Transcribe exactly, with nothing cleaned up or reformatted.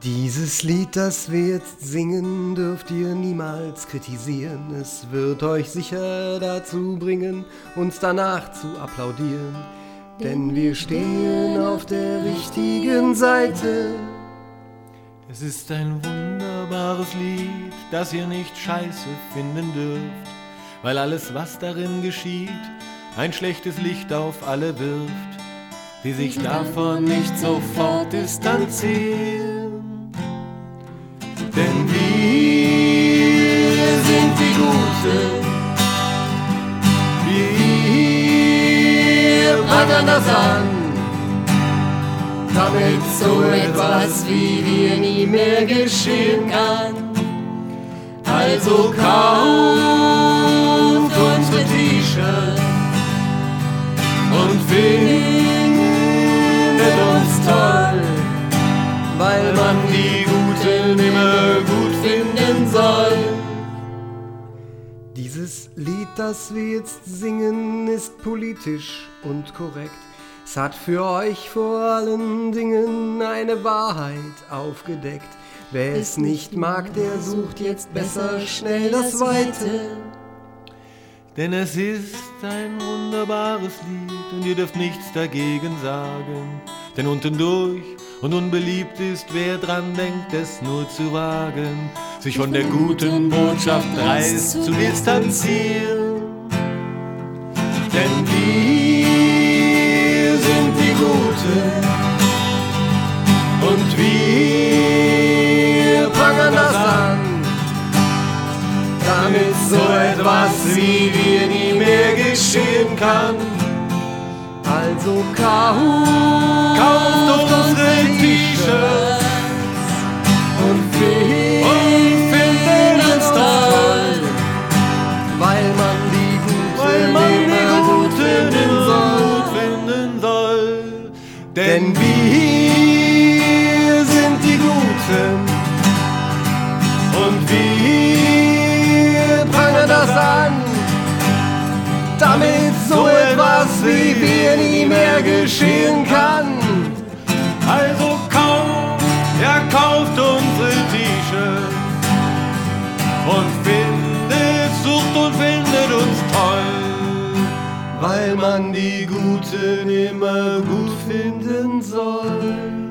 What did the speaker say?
Dieses Lied, das wir jetzt singen, dürft ihr niemals kritisieren. Es wird euch sicher dazu bringen, uns danach zu applaudieren. Denn wir stehen auf der richtigen Seite. Es ist ein wunderbares Lied, das ihr nicht scheiße finden dürft, weil alles, was darin geschieht, ein schlechtes Licht auf alle wirft, die sich davon nicht sofort distanzieren. Denn wir sind die Guten, wir prangern das an, damit so etwas wie wir nie mehr geschehen kann. Also kauft unsere T-Shirts und findet uns toll, weil man die Guten immer gut finden soll. Dieses Lied, das wir jetzt singen, ist politisch und korrekt. Es hat für euch vor allen Dingen eine Wahrheit aufgedeckt. Wer es nicht mag, der sucht jetzt besser schnell das Weite. Denn es ist ein wunderbares Lied und ihr dürft nichts dagegen sagen. Denn unten durch und unbeliebt ist, wer dran denkt, es nur zu wagen, sich von der guten Botschaft dreist zu distanzieren. Denn wir sind die Guten und wir prangern das an, damit so etwas wie wir nie mehr geschehen kann. Also kauft, kauft unsere T-Shirts und findet, und findet uns toll, weil man die Guten, weil man die immer gut Guten finden immer soll. gut finden soll. Denn wir sind die Guten und wir prangern das an, damit so etwas wie wir nie mehr geschehen kann. Also kauft, ja kauft unsere T-Shirts und findet, sucht und findet uns toll, Weil man die Guten immer gut finden soll.